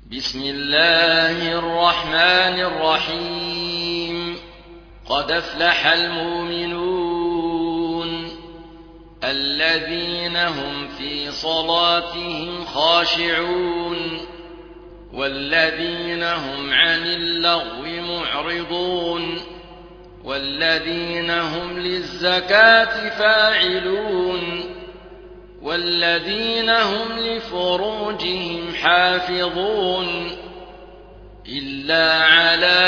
بسم الله الرحمن الرحيم. قد أفلح المؤمنون الذين هم في صلاتهم خاشعون والذين هم عن اللغو معرضون والذين هم للزكاة فاعلون والذين هم لفروجهم حافظون إلا على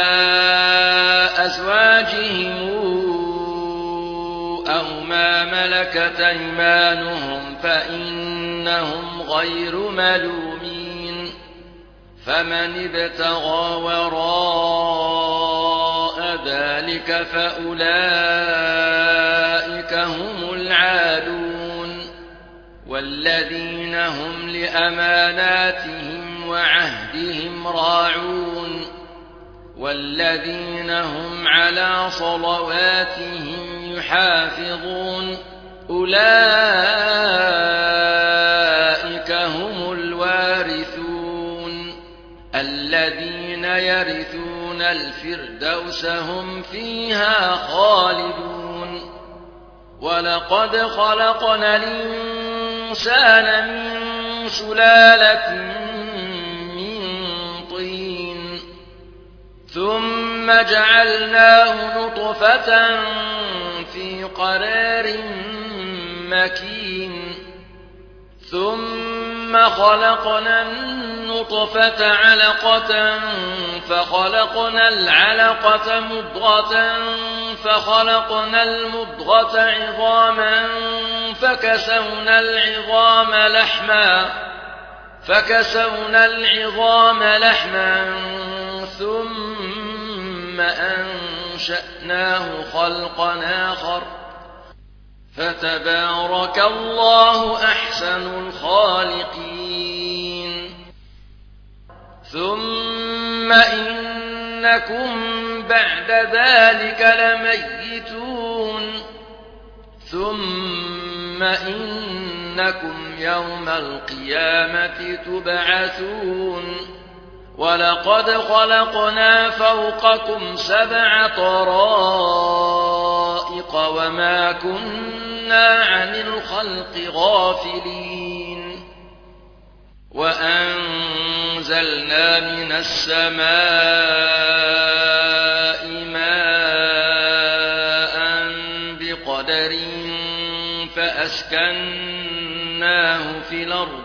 أزواجهم أو ما ملكت أيمانهم فإنهم غير ملومين. فمن ابتغى وراء ذلك فأولئك هم العادون والذين هم لأماناتهم وعهدهم راعون والذين هم على صلواتهم يحافظون أولئك هم الوارثون الذين يرثون الفردوس هم فيها خالدون. ولقد خلقنا الإنسان من سلالة من طين ثم جعلناه نطفة في قرار مكين ثم خلقنا النطفة علقة فخلقنا العلقة مضغة فخلقنا المضغة عظاما فكسونا العظام لحما ثم أنشأناه خلقا آخر فتبارك الله أحسن الخالقين. ثم إنكم بعد ذلك لميتون ثم إنكم يوم القيامة تبعثون. ولقد خلقنا فوقكم 7 طرائق وما كنا عن الخلق غافلين. وأنزلنا من السماء ماء بقدر فأسكناه في الأرض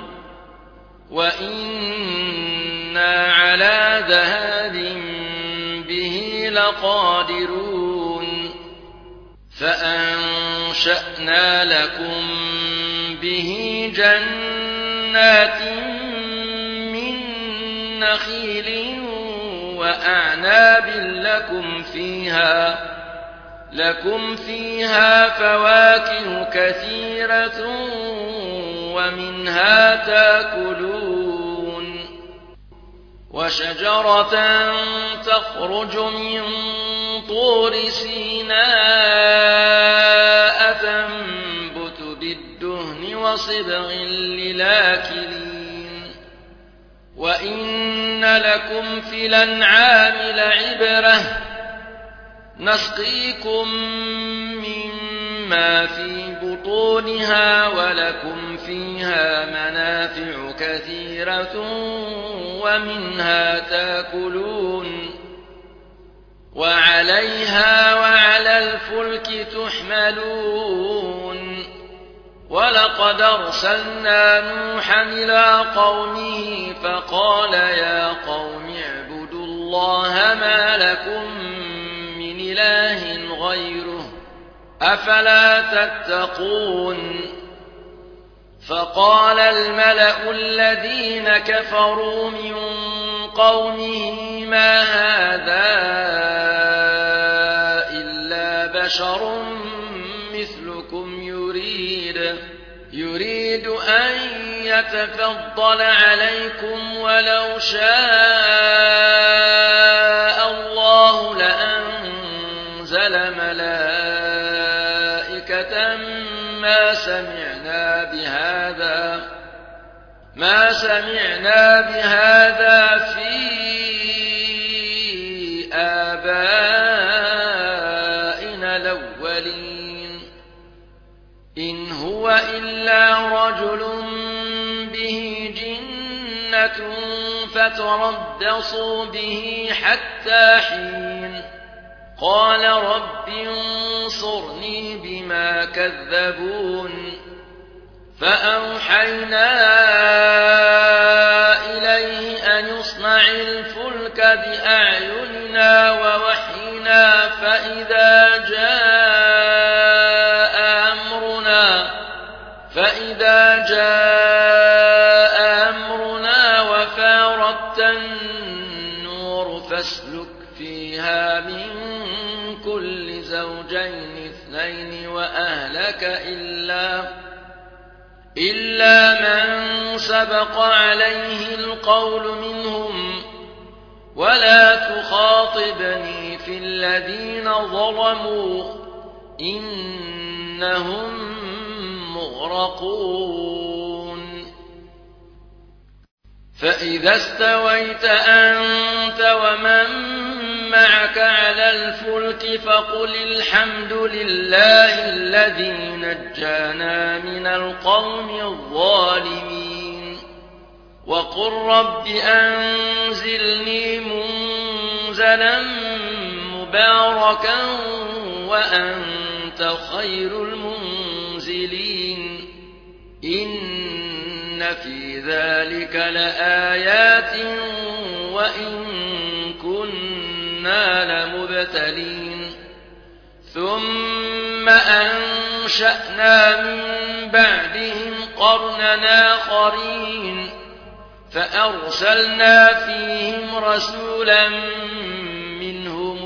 وإنا على ذهاب به لقادرون. فأنشأنا لكم به جنات من نخيل وأعناب لكم فيها فواكه كثيرة ومنها تاكلون. وشجرة تخرج من طور سيناء تنبت بالدهن وصبغ للآكلين. وإن لكم في الأنعام لعبرة نسقيكم مما في بطونها ولكم فيها منافع كثيرة ومنها تاكلون وعليها وعلى الفلك تحملون. ولقد أرسلنا نوحا إلى قومه فقال يا قوم اعبدوا الله ما لكم من إله غيره أفلا تتقون. فقال الملأ الذين كفروا من قومه ما هذا إلا بشر مثلكم يريد أن يتفضل عليكم ولو شاء الله لأنزل ملائكة ما سمعنا بهذا في آبائنا الأولين إن هو إلا رجل به جنة فتربصوا به حتى حين قال رب انصرني بما كذبون فأوحينا إليه أن يصنع الفلك بأعيننا ووحينا فإذا جاء أمرنا وفارت النور فاسلك فيها من كل زوجين اثنين وأهلك إلا من سبق عليه القول منهم ولا تخاطبني في الذين ظلموا إنهم مغرقون فإذا استويت أنت ومن معك على الفلك فقل الحمد لله الذي نجانا من القوم الظالمين وقل رب أنزلني منزلا مباركا وأنت خير المنزلين إن في ذلك لآيات وإن كنا لمبتلين ثم أنشأنا من بعدهم قرنا آخرين فأرسلنا فيهم رسولا منهم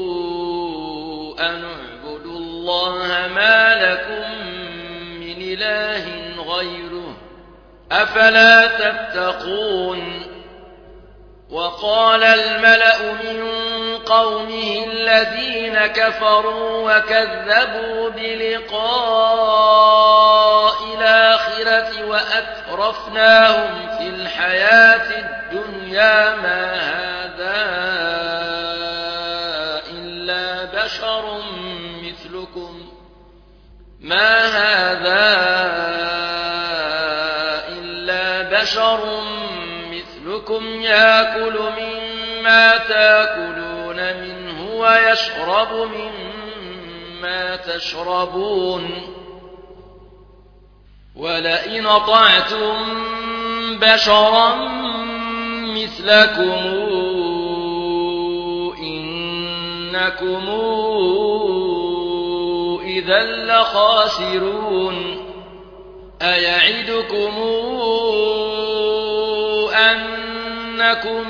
أن اعبدوا الله ما لكم من إله غيره أفلا تتقون وقال الملأ من قومه الذين كفروا وكذبوا بلقاء الآخرة وأترفناهم في الحياة الدنيا ما هذا إلا بشر مثلكم يأكل مما تأكلون منه ويشرب مما تشربون ولئن أطعتم بشرا مثلكم إنكم إذا لخاسرون أيعدكم أنكم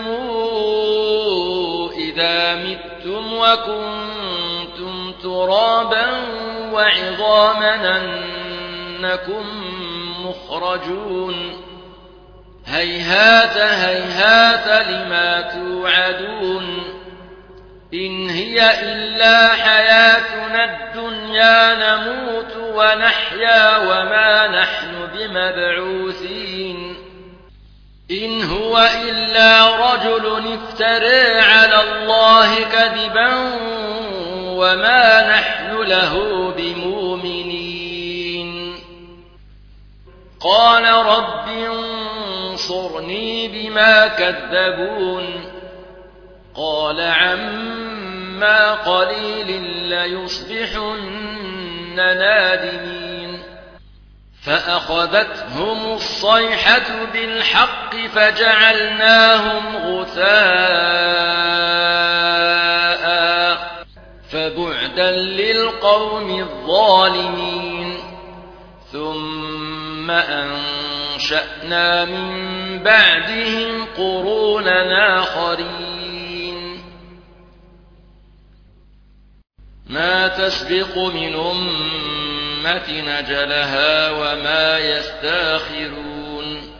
إذا متم وكنتم ترابا وعظاما أنكم مخرجون هيهات هيهات لما توعدون إن هي إلا حياتنا الدنيا نموت ونحيا وما نحن بمبعوثين إن هو إلا رجل افترى على الله كذبا وما نحن له بمؤمنين قال رب انصرني بما كذبون قال عما قليل ليصبحن نادمين فأخذتهم الصيحة بالحق فجعلناهم غثاء فبعدا للقوم الظالمين ثم أنشأنا من بعدهم قرونا آخرين ما تسبق من أمة أجلها وما يستاخرون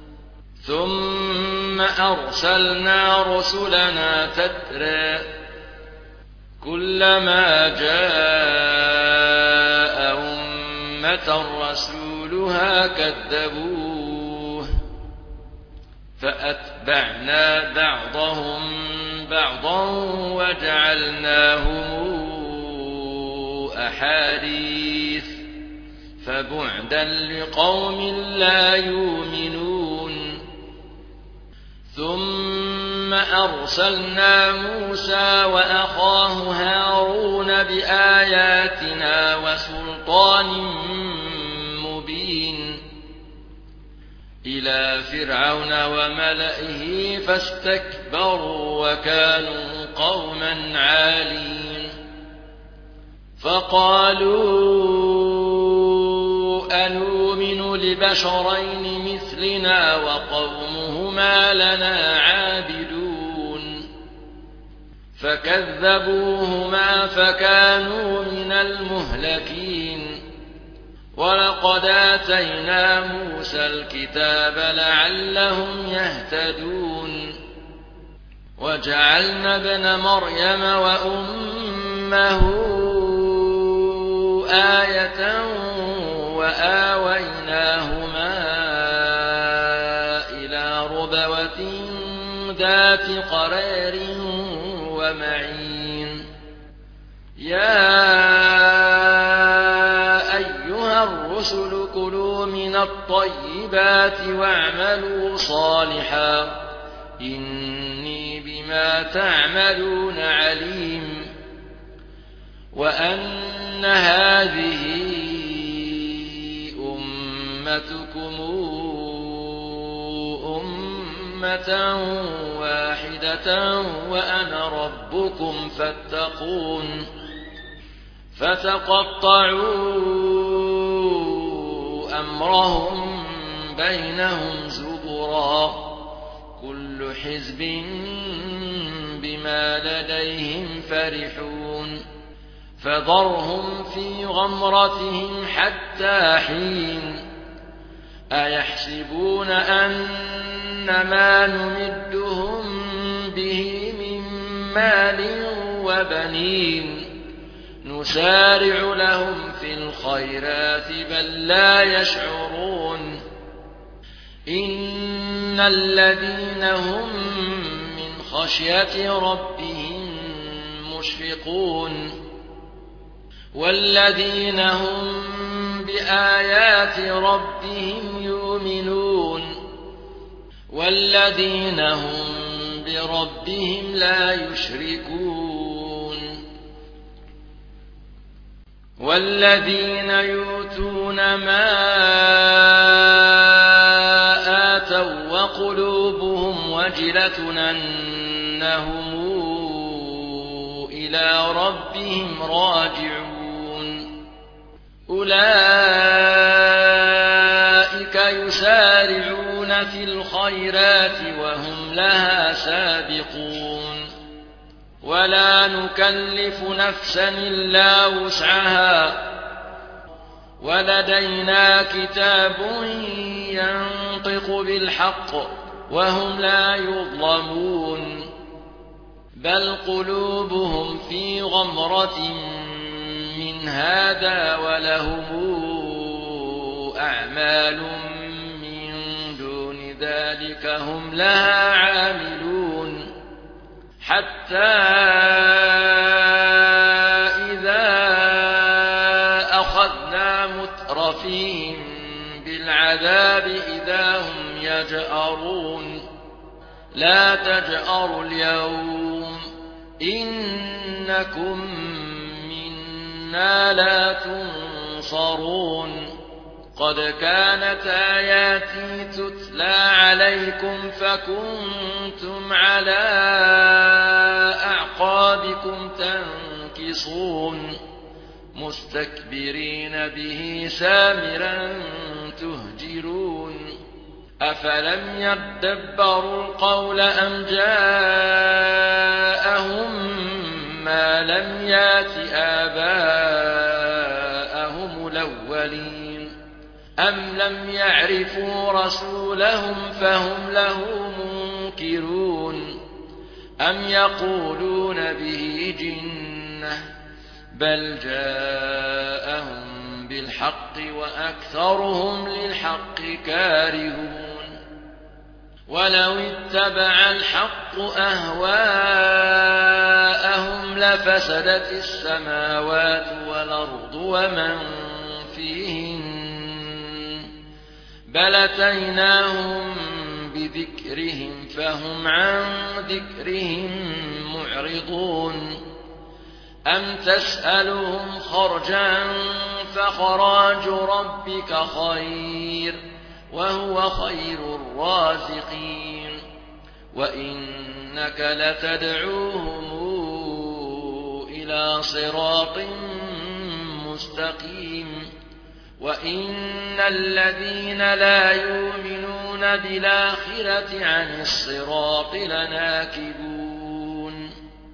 ثم أرسلنا رسلنا تترى كلما جاء أمة رسولها كذبوه فأتبعنا بعضهم بعضا وجعلناهم أحاديث فبعدا لقوم لا يؤمنون ثم أرسلنا موسى وأخاه هارون بآياتنا وسلطان مبين إلى فرعون وملئه فاستكبروا وكانوا قوما عالين فقالوا أنؤمن لبشرين مثلنا وقومهما لنا عابدون فكذبوهما فكانوا من المهلكين ولقد آتينا موسى الكتاب لعلهم يهتدون وجعلنا ابن مريم وأمه آية وآويناهما إلى ربوة ذات قرار ومعين يا أيها الرسل كلوا من الطيبات واعملوا صالحا إني بما تعملون عليم وأن هذه أمتكم أمة واحدة وأنا ربكم فاتقون فتقطعوا أمرهم بينهم زبرا كل حزب بما لديهم فرحون فذرهم في غمرتهم حتى حين أيحسبون أن ما نمدهم به من مال وبنين نسارع لهم في الخيرات بل لا يشعرون إن الذين هم من خشية ربهم مشفقون والذين هم بآيات ربهم يؤمنون والذين هم بربهم لا يشركون والذين يؤتون ما آتوا وقلوبهم وجلة أنهم إلى ربهم راجعون أولئك يسارعون في الخيرات وهم لها سابقون ولا نكلف نفسا إلا وسعها ولدينا كتاب ينطق بالحق وهم لا يظلمون بل قلوبهم في غمرة من هذا ولهم أعمال من دون ذلك هم لها عاملون حتى إذا أخذنا مترفيهم بالعذاب إذا هم يجأرون لا تجأروا اليوم إنكم منا لا تنصرون قد كانت آياتي تتلى عليكم فكنتم على أعقابكم تنكصون مستكبرين به سامرا تهجرون أفلم يدبروا القول أم جاءهم ما لم يات آباءهم الأولين أم لم يعرفوا رسولهم فهم له منكرون أم يقولون به جنة بل جاءهم بالحق وأكثرهم للحق كارهون ولو اتبع الحق أهواءهم لفسدت السماوات والأرض ومن فيهن بل أتيناهم بذكرهم فهم عن ذكرهم معرضون أم تسألهم خرجا فخراج ربك خير وهو خير الرازقين وإنك لتدعوهم إلى صراط مستقيم وإن الذين لا يؤمنون بالآخرة عن الصراط لناكبون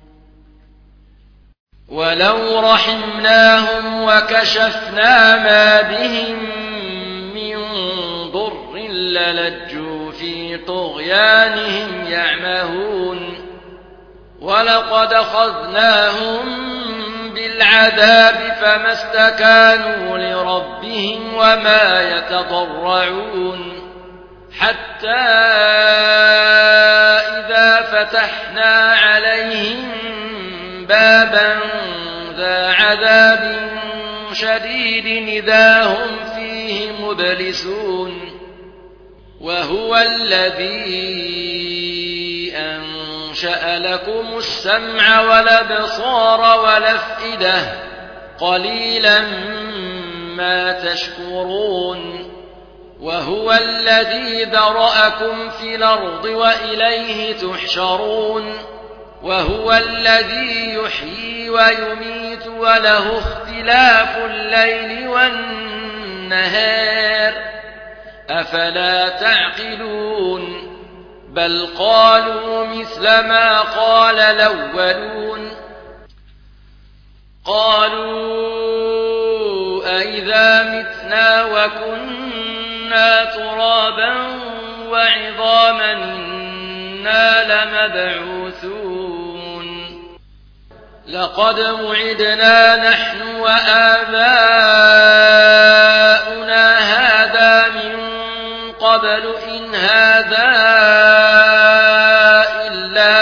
ولو رحمناهم وكشفنا ما بهم من ضر للجوا في طغيانهم يعمهون ولقد أخذناهم بالعذاب فما استكانوا لربهم وما يتضرعون حتى إذا فتحنا عليهم بابا ذا عذاب شديد إذا هم فيه مبلسون وهو الذي أنشأ لكم السمع والأبصار والأفئدة قليلا ما تشكرون وهو الذي ذرأكم في الأرض وإليه تحشرون وهو الذي يحيي ويميت وله اختلاف الليل والنهار أفلا تعقلون بل قالوا مثل ما قال الأولون قالوا أئذا متنا وكنا ترابا وعظاما إنا لمبعوثون لقد وعدنا نحن وآباؤنا هذا من قبل إن هذا إلا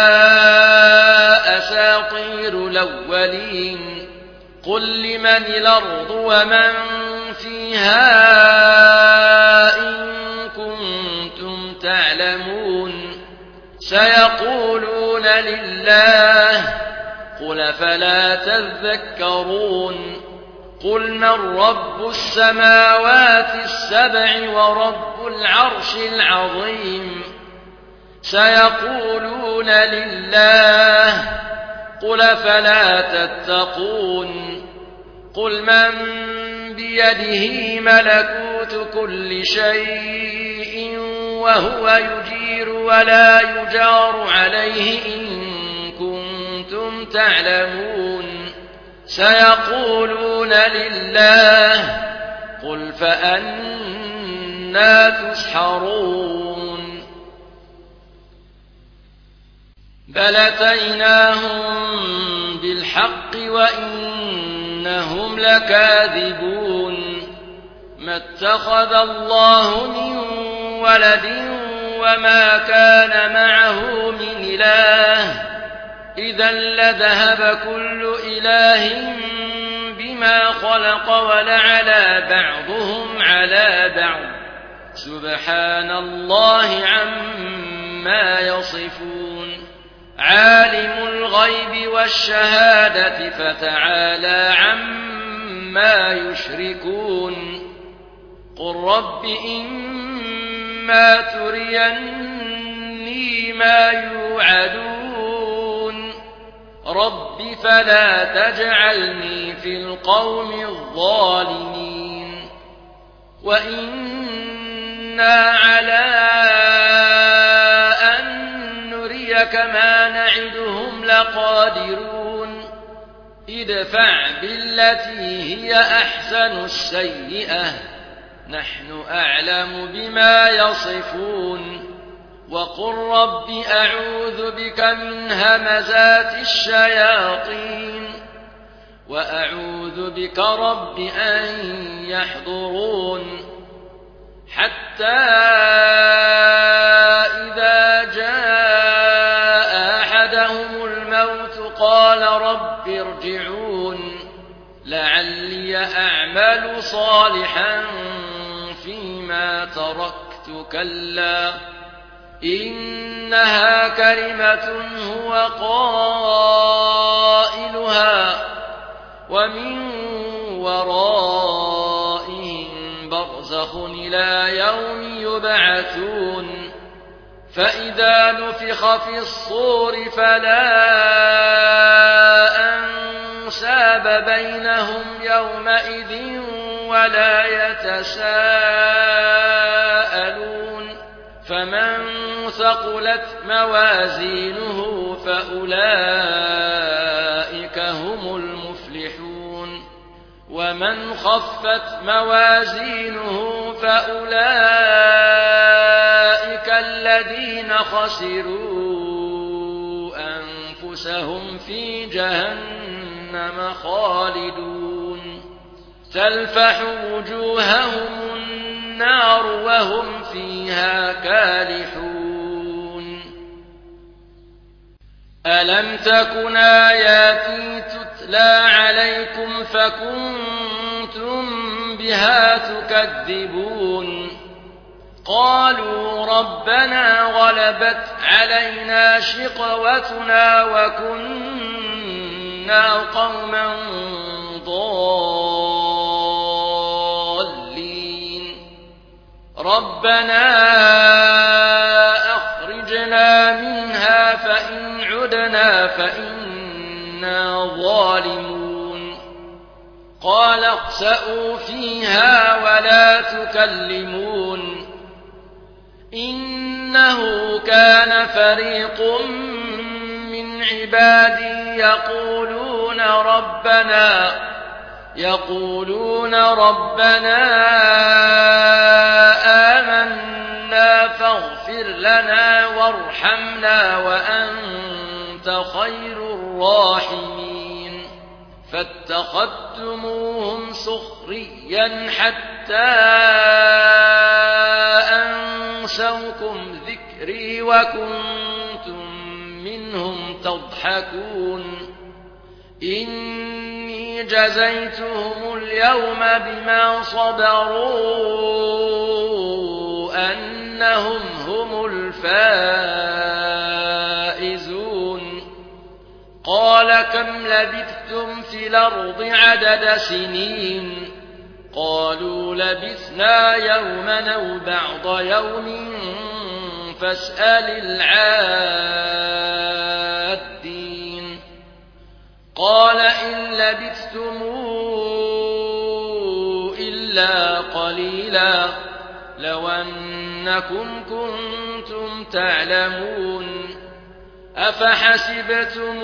أساطير الأولين قل لمن الأرض ومن فيها إن كنتم تعلمون سيقولون لله قل فلا تذكرون قل من رب السماوات السبع ورب العرش العظيم سيقولون لله قل فلا تتقون قل من بيده ملكوت كل شيء وهو يجير ولا يجار عليه إن كنتم تعلمون سيقولون لله قل فأنى تسحرون بل أتيناهم بالحق وإنهم لكاذبون ما اتخذ الله من ولد وما كان معه من إله إذا لذهب كل إله بما خلق ولعلى بعضهم على بعض سبحان الله عما يصفون عالم الغيب والشهادة فتعالى عما يشركون قل رب إما تريني ما يوعدون رب فلا تجعلني في القوم الظالمين وإنا على أن نريك ما نعدهم لقادرون ادفع بالتي هي أحسن السيئة نحن أعلم بما يصفون وقل رب أعوذ بك من همزات الشياطين وأعوذ بك رب أن يحضرون حتى إذا جاء أحدهم الموت قال رب ارجعون لعلي أعمل صالحا فيما تركت كلا إنها كلمة هو قائلها ومن ورائهم برزخ إلى يوم يبعثون فإذا نفخ في الصور فلا أنساب بينهم يومئذ ولا يتساءلون فمن ثقلت موازينه فأولئك هم المفلحون ومن خفت موازينه فأولئك الذين خسروا أنفسهم في جهنم خالدون تلفح وجوههم النار وهم فيها كالحون ألم تكن آياتي تتلى عليكم فكنتم بها تكذبون قالوا ربنا غلبت علينا شقوتنا وكنا قوما ضالين ربنا أخرجنا منها فإن عدنا فإنا ظالمون قال اخسئوا فيها ولا تكلمون إنه كان فريق من عبادي يقولون ربنا آمنا فاغفر لنا وارحمنا وأنت خير الراحمين فاتخذتموهم سخريا حتى أنسوكم ذكري وكنتم منهم تضحكون إني جزيتهم اليوم بما صبروا أنهم هم الفائزون قال كم لبثتم في الأرض عدد سنين قالوا لبثنا يوما أو بعض يوم فاسأل العادين قال إن لبثتم إلا قليلا لو أنكم كنتم تعلمون أفحسبتم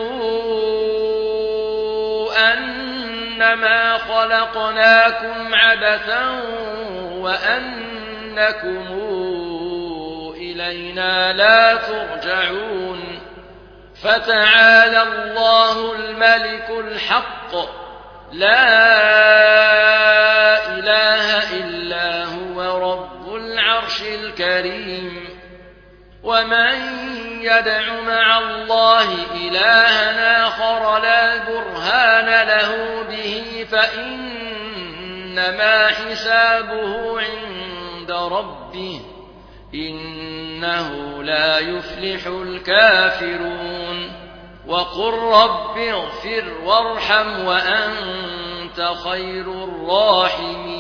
أنما خلقناكم عبثا وأنكم إلينا لا ترجعون فتعالى الله الملك الحق لا إله إلا هو رب العرش الكريم ومن يدع مع الله إلها آخر لا برهان له به فإنما حسابه عند ربه إنه لا يفلح الكافرون وقل رب اغفر وارحم وأنت خير الراحمين